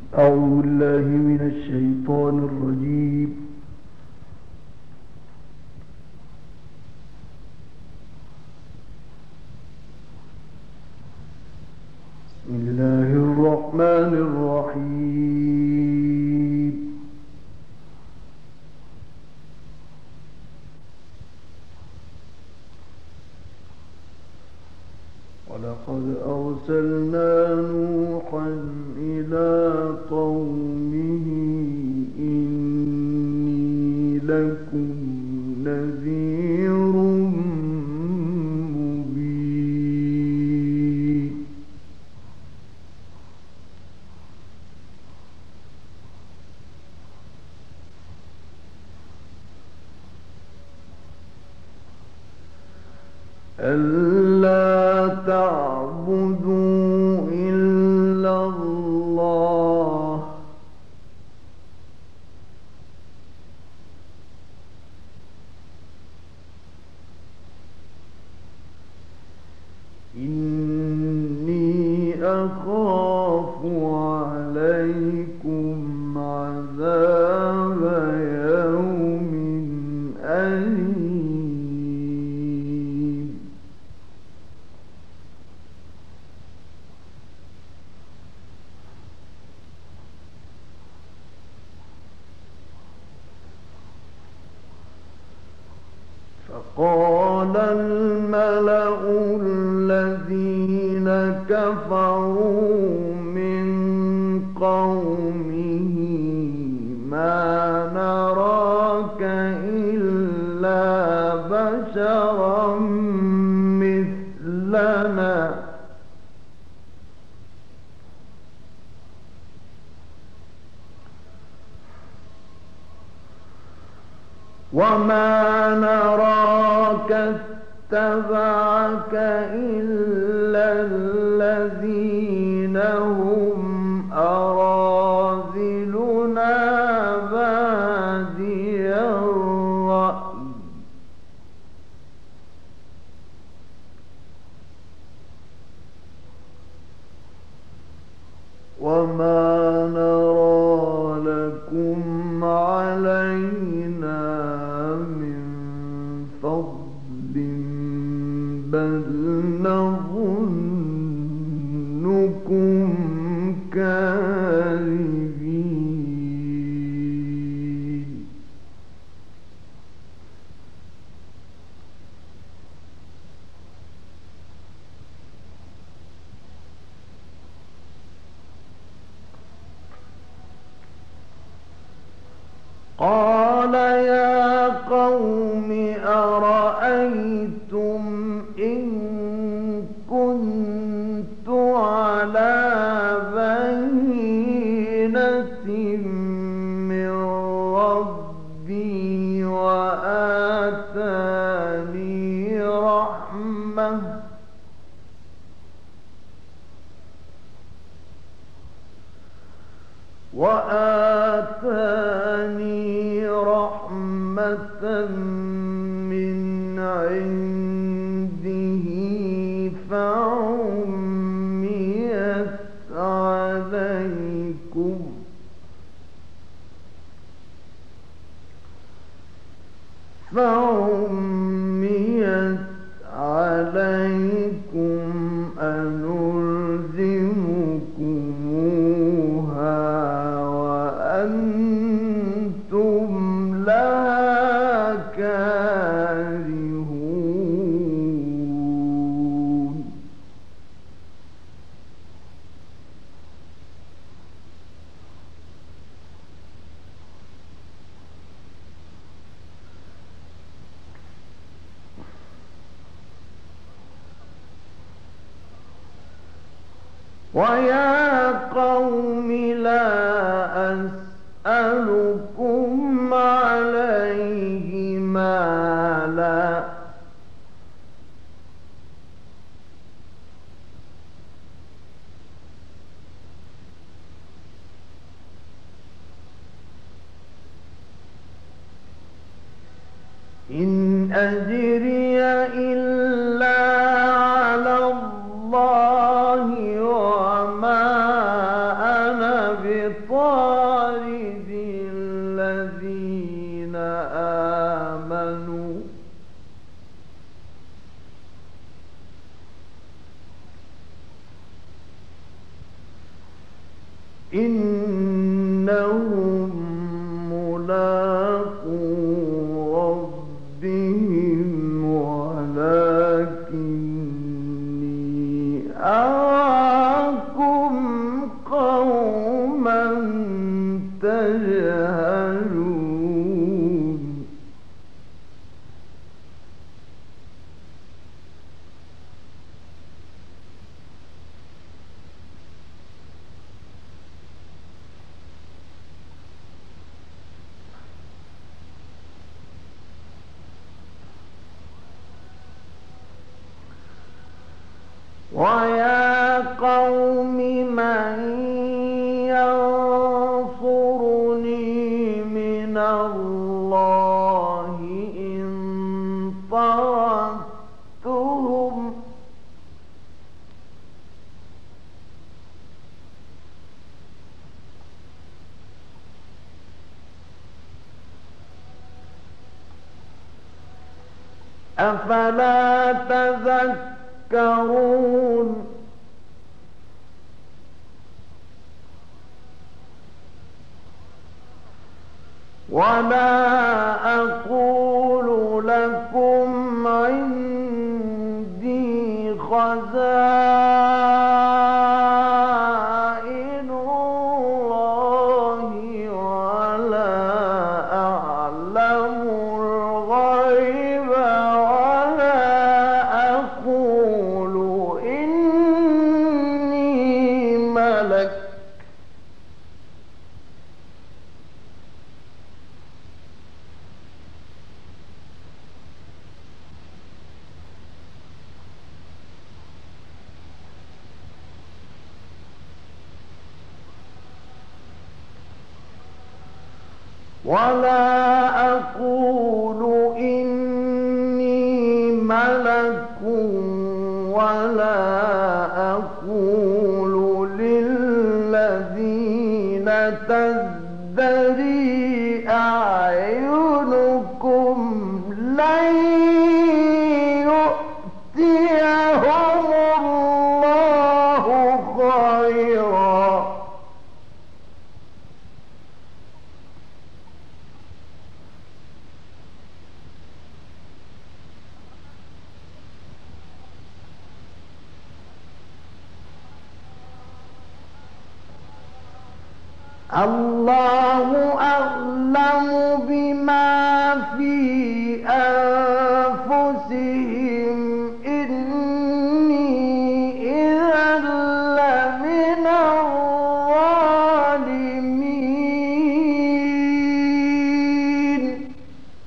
أعوذ بالله من الشيطان الرجيم. بسم الله الرحمن الرحيم. ولقد أرسلنا نوحا إلى قومه إني لكم نذير مبين. ألا تعبدوا إلا الله إني أخاف عليكم عذاب يوم أليم. فقال الملأ الذين كفروا من قومه ما نراك إلا بشرا مثلنا وما نراك اتبعك إلا الذين هم أراذلنا بادي الرأي وما نرى لكم علينا من فضل بل نظنكم كاذبين. قال يا قوم أرأيتم إن كنت على بينة من ربي وآتاني رحمة من عنده فعميت عليكم أنلزمكموها وأنتم لها كارهون. ويا قوم لا أسألكم عليه مالا إن أجري إلا على الله وما أنا بطارد إنهم ملاقو ربهم ولكني أراكم قوما تجهلون ويا قوم من ينصرني من الله إن طردتهم أفلا تذكرون ولا أقول لكم عندي خزائن الله ولا أعلم الغيب ولا أقول إني ملك ولا أقول إني ملك ولا أقول للذين تزدري أعينكم لن يؤتيهم الله خيرا الله أعلم بما في أنفسهم إني إذا لمن الظالمين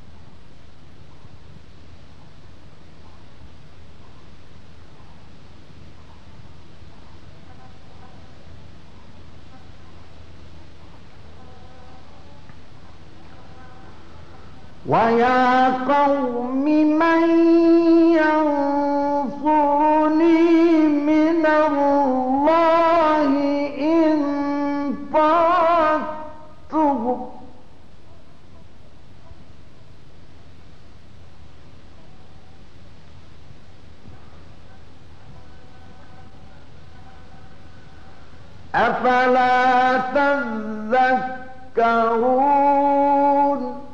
ويا قوم من ينصرني من الله إن طردتهم أفلا تذكرون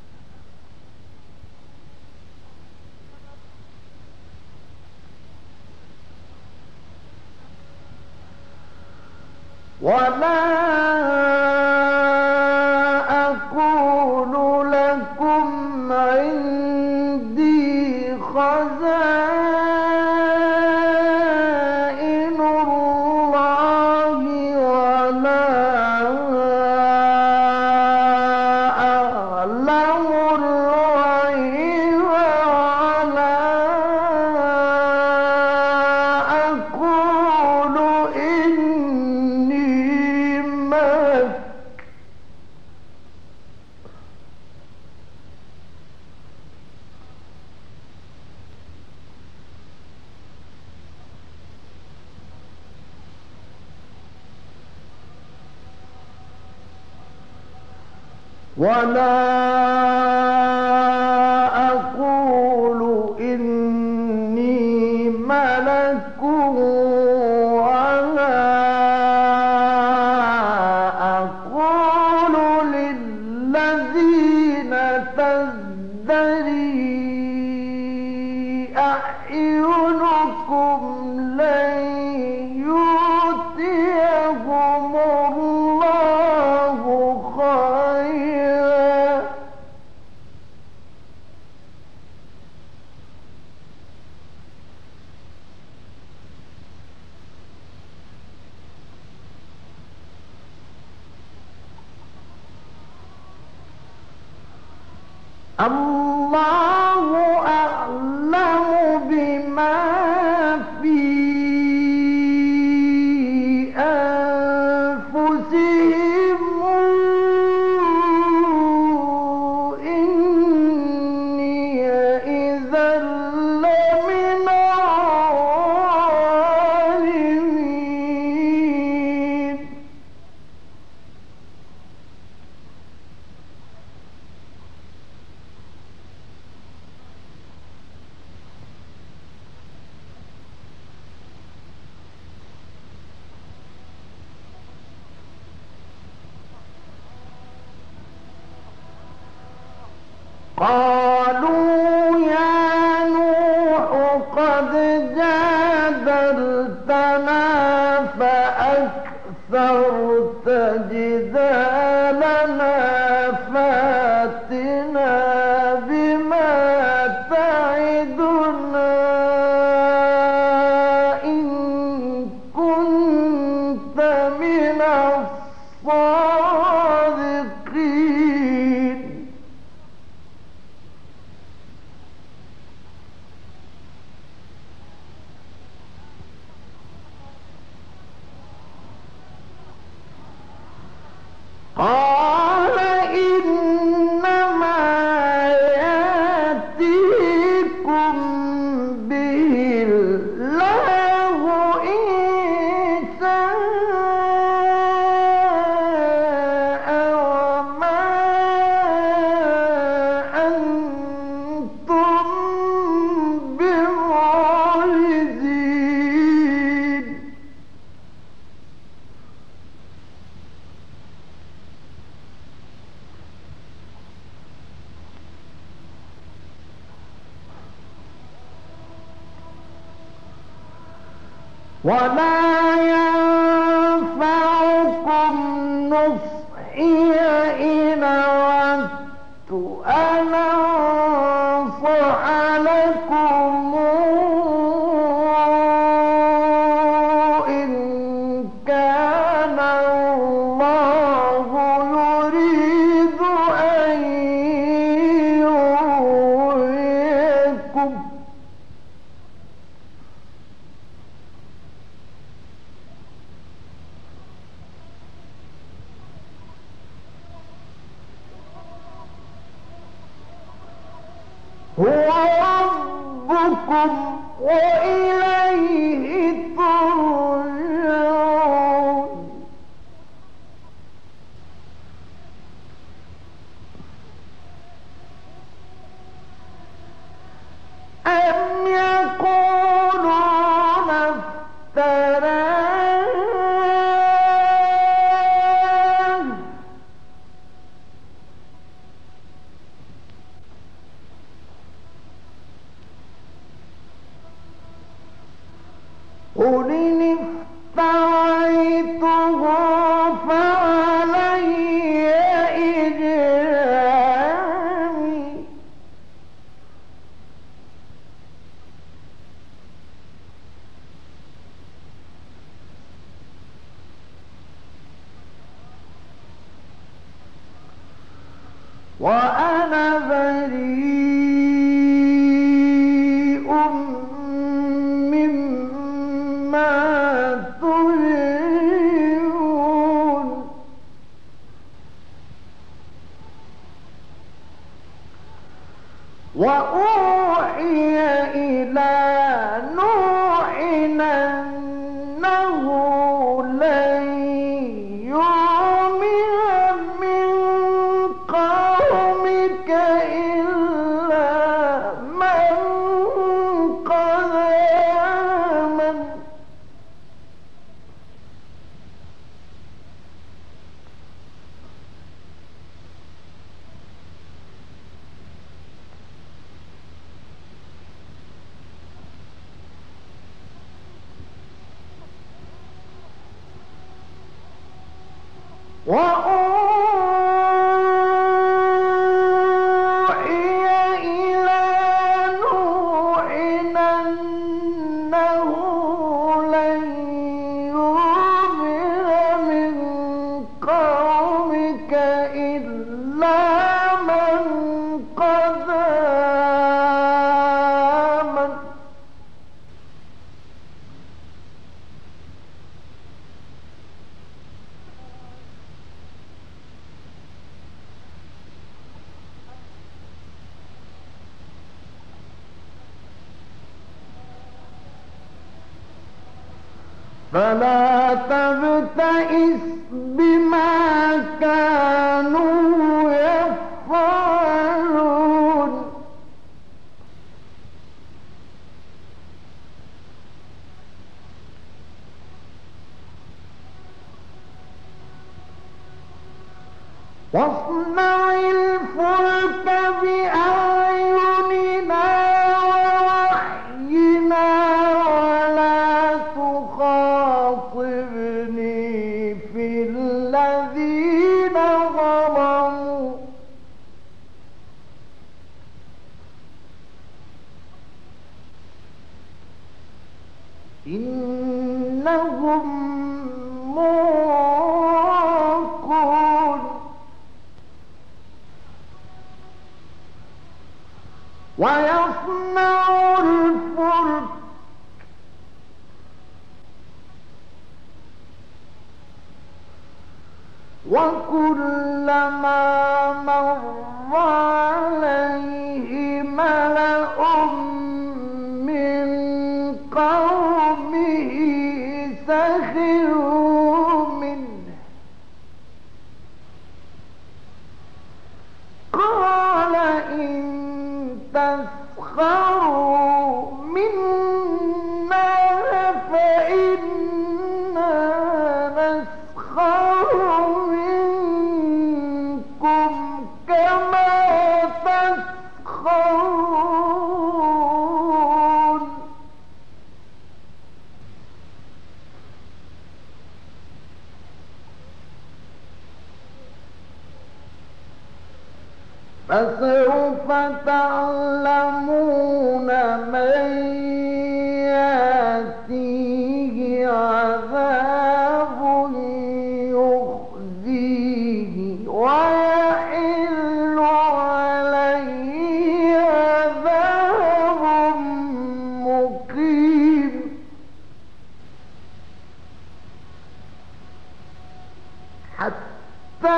ولا أقول لكم عندي خزائن الله ولا أعلم الغيب ولا أقول إني ملك ولا أقول إني ملك ولا الله أعلم بما في أنفسهم إني إذا لمن الظالمين قالوا يا نوح قد جادلتنا فأكثرت جدالنا فاتنا بما تعدنا إن كنت من الصادقين قال إنما يأتيكم به الله إن شاء وما أنتم بمعجزين ولا ينفعكم نصحي إن أردت أن أنصح لكم إن كان الله يريد أن يغويكم هو ربكم وإليه ترجعون أم يقولون افتراه قل إن افتريته فعلي إجرامي وأنا بريء مما تجرمون وأوحي إلى نوح أنه لن يؤمن من قومك إلا من قد آمن وأوحي إلى نوح أنه لن يؤمن من قومك إلا من قد فلا تبتئس بما كانوا يفعلون واصنع الفلك بأعيننا ووحينا ولا تخاطبني في الذين ظلموا إنهم مغرقون ويصنع الفلك وكلما مر عليه ملأ من قومه سخروا منه قال إن تسخروا منا فإنا نسخر منكم كما تسخرون فسوف تعلمون من يأتيه عذاب يخزيه ويحل عليه عذاب مقيم حتى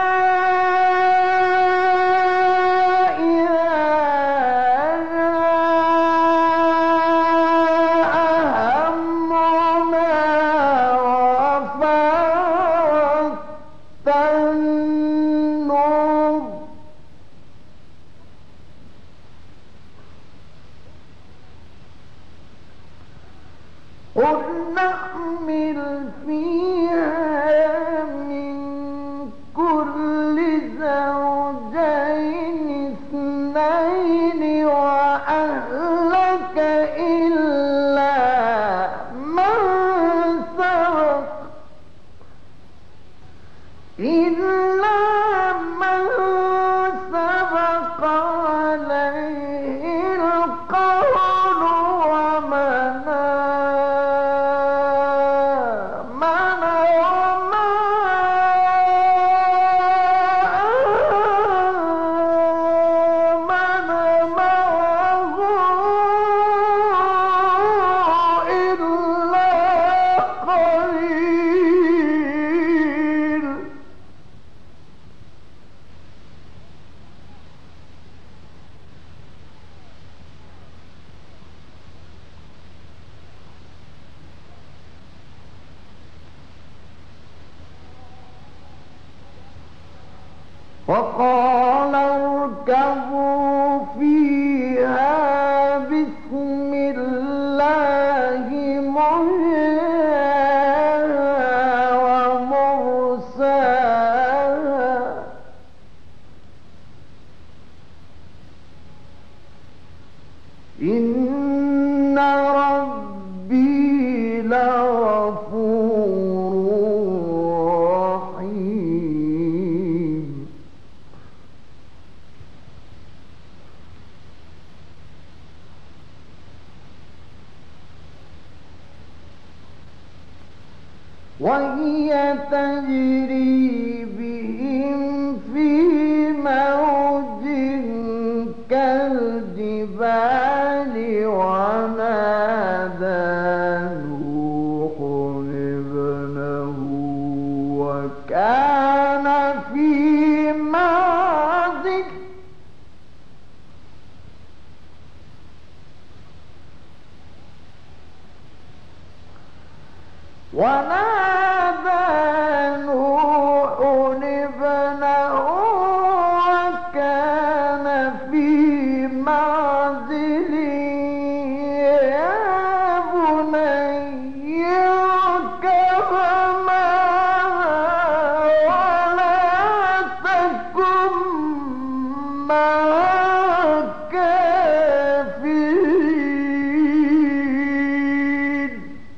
قل نحمل فيها من كل زوجين اثنين وأهلك إلا من سبق عليه القول ومن وقال اركبوا فيها بسم الله مجراها ومرساها إن ربي لغفور رحيم وهي تجري بهم في موج كالجبال ونادى نوح ابنه وكان في معزل ونادى نوح ابنه وكان في معزل يا بني اركب معنا ولا تكن مع الكافرين.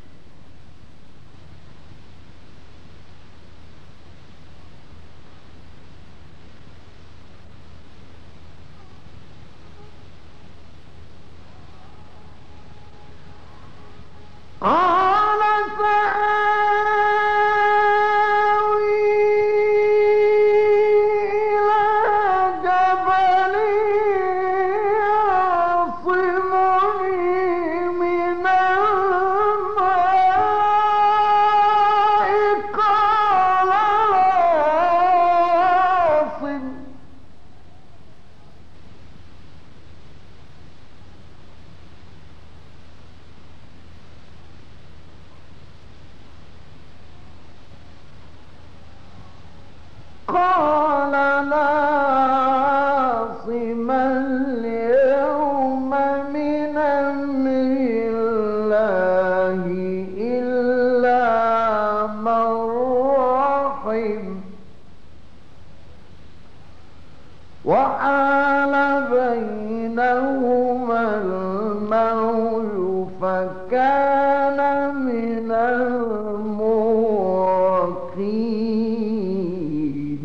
قال سآوي إلى جبل يعصمني من الماء قال لا عاصم قال لا عاصم اليوم من أمر الله إلا من رحم وحال بينهما الموج فكان من المغرقين.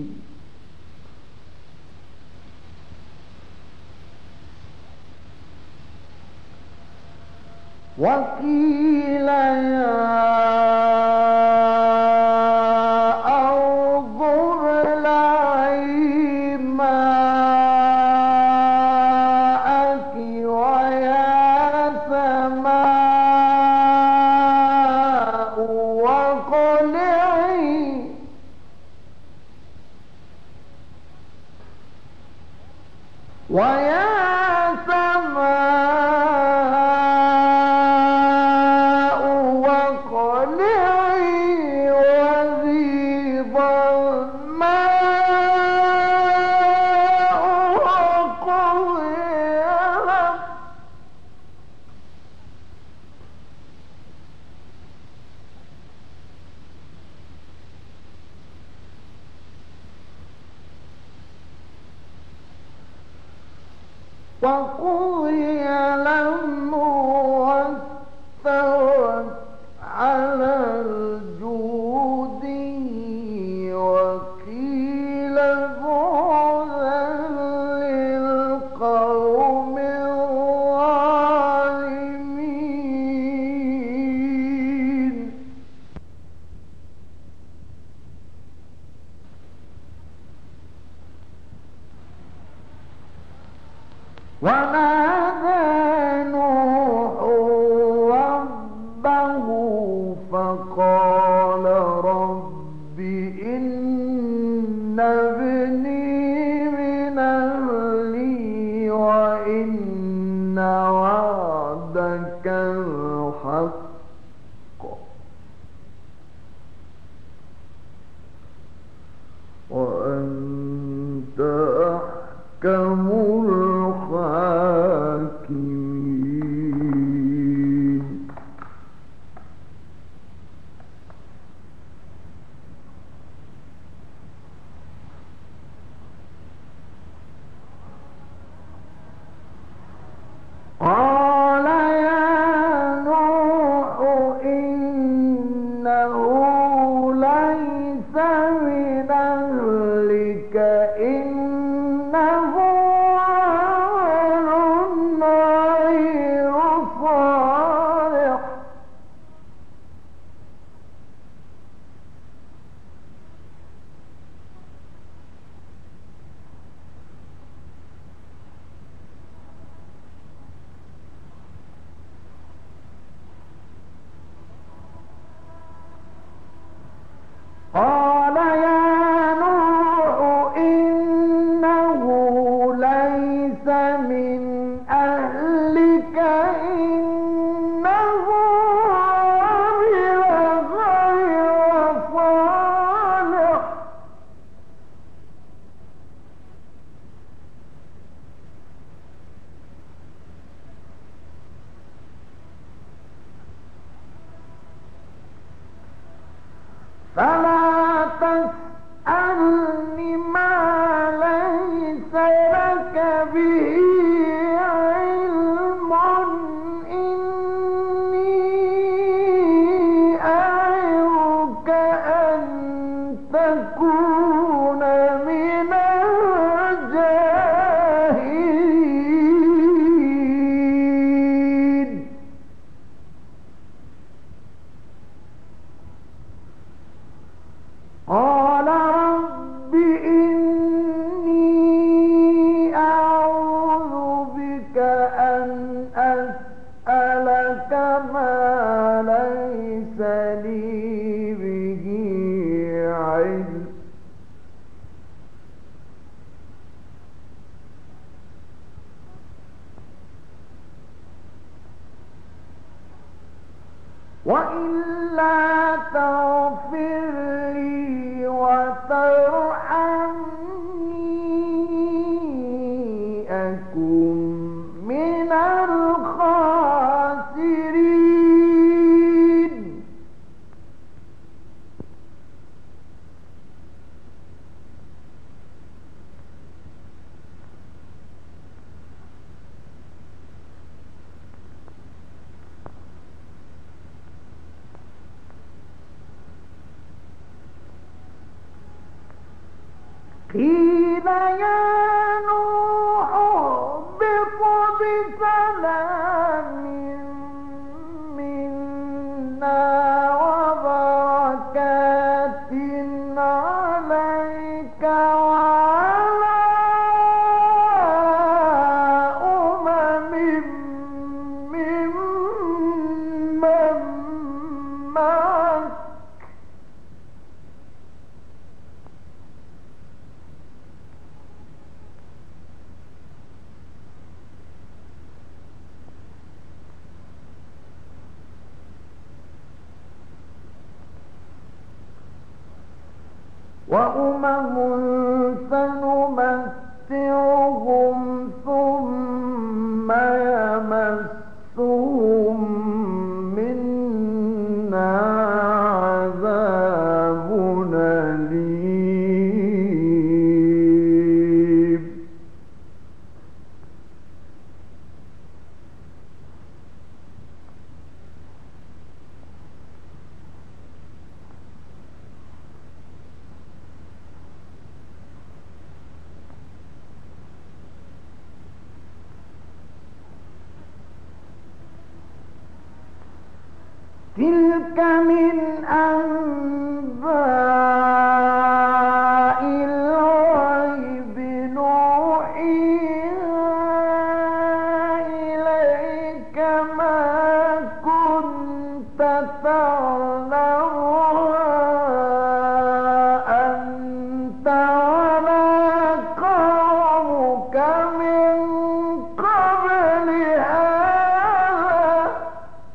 وقيل يا أرض ابلعي ماءك ويا سماء واقلعي ويا سماء واقلعي وغيض الماء وقضي الأمر وقضي الأمر واستوت على الجود وقيل بعدا للقوم الظالمين. ونادى نوح ربه فقال رب إن ابني من أهلي وإن وعدك الحق وأنت أحكم الحاكمين. قال يا نوح إنه ليس من أهلك إنه تسألني ما ليس لك به علم إني أعظك أن تكون من الجاهلين. قال رب إني أعوذ بك أن أسألك ما ليس لي به علم وإلا تغفر لي وترحمني أكن من الخاسرين. قيل يا نوح اهبط بسلام منا وبركات عليك وعلى ممن معك وأمم سنمتعهم ثم يمسهم منا عذاب أليم. تلك من أنباء الغيب نوحيها إليك ما كنت تعلمها أنت ولا قومك من قبل هذا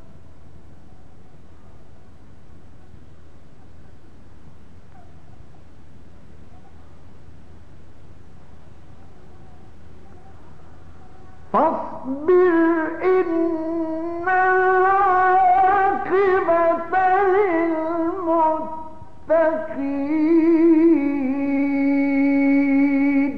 فاصبر إن العاقبة للمتقين.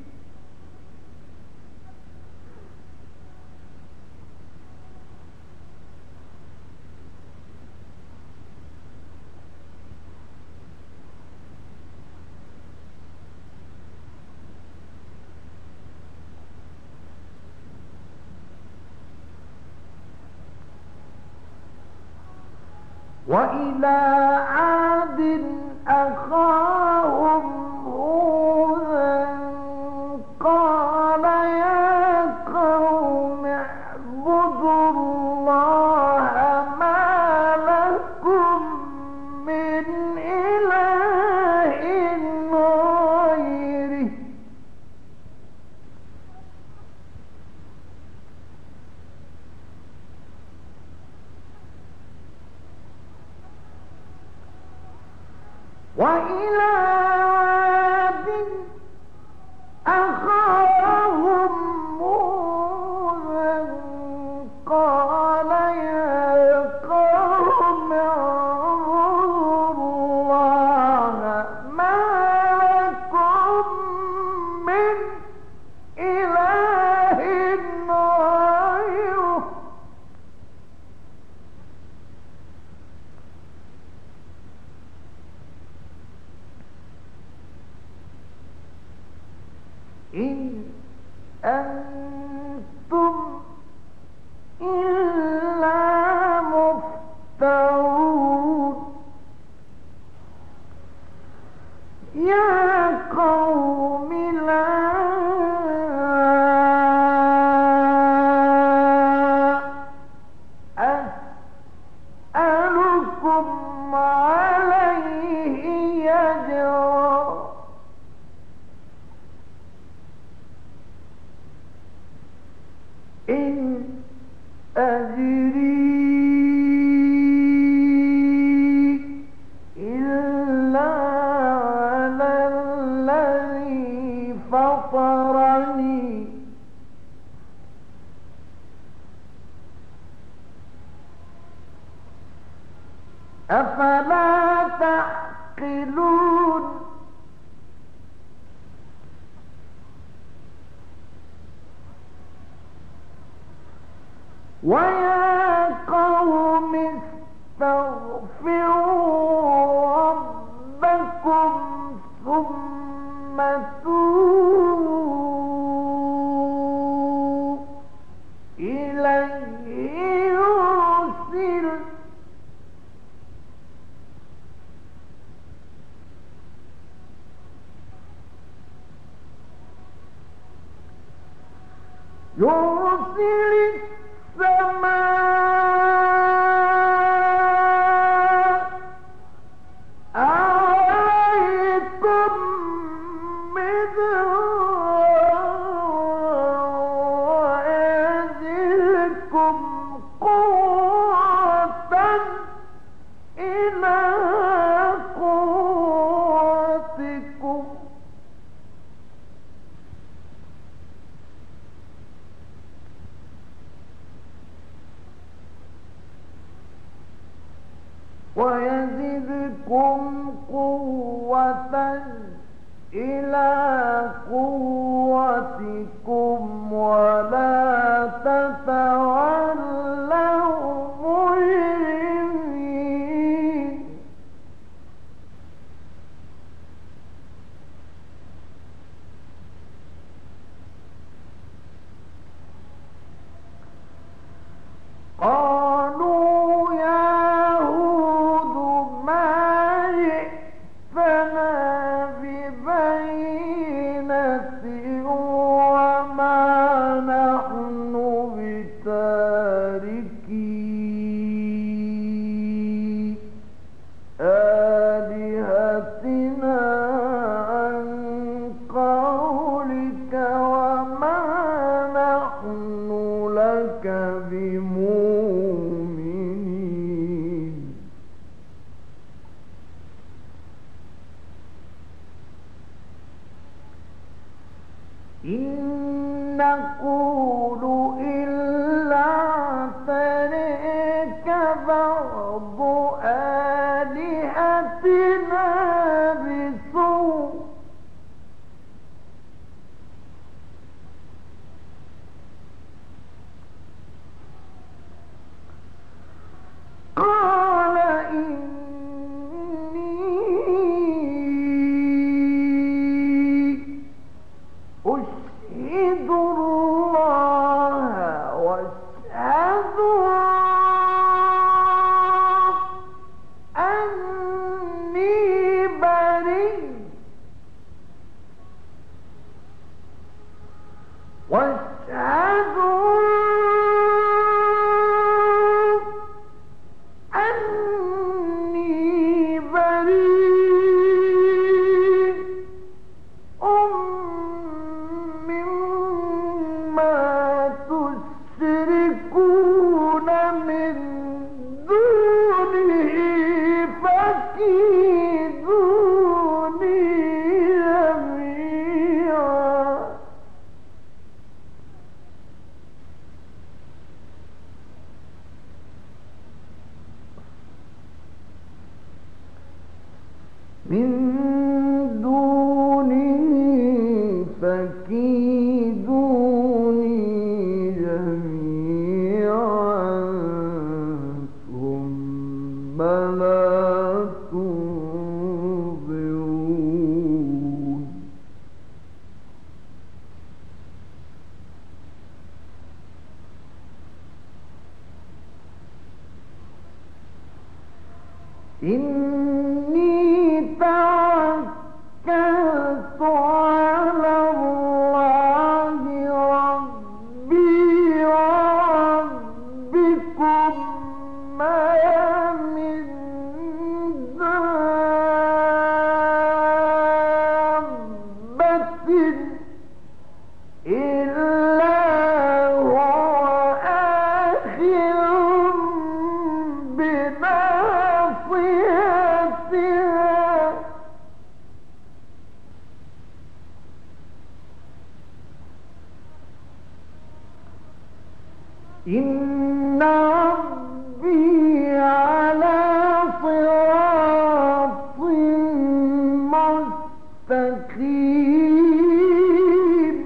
وإلى عاد أخاهم هودا قال يا قوم اعبدوا الله ما لكم من إله غيره وإلى عاد أخاهم هودا قال يا قوم اعبدوا الله إن أنتم إلا مفترون يا قوم لا أسألكم عليه أجرا إن أجري إلا على الذي فطرني أفلا تعقلون ويا قوم استغفروا ربكم ثم توبوا إليه يرسل السماء عليكم مدرارا ويزدكم قوة إلى قوتكم إلى قوتكم ولا تتولوا مجرمين قالوا يا هود ما جئتنا ببينة وما نحن بتاركي آلهتنا عن قولك وما نحن لك بمؤمنين إن نقول إلا اعتريك بعض آلهتنا بسوء قال إني أشهد الله واشهدوا أني بريء واشهدوا أني بريء مما تشركون من دونه فكيدوني جميعا إن ربي على صراط مستقيم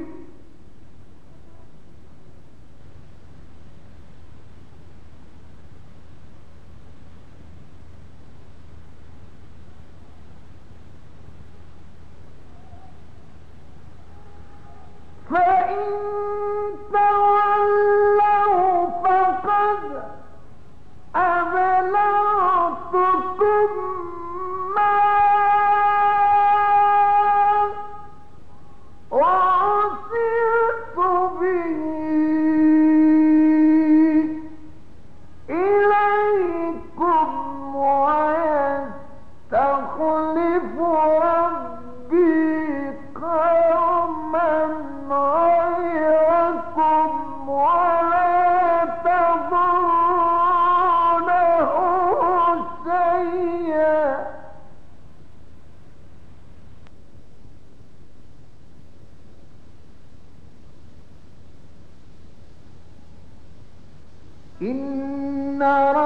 فإن تولوا فقد أبلغتكم ما أرسلت به إليكم ويستخلف ربي قوما غيركم ولا تضرونه شيئا إن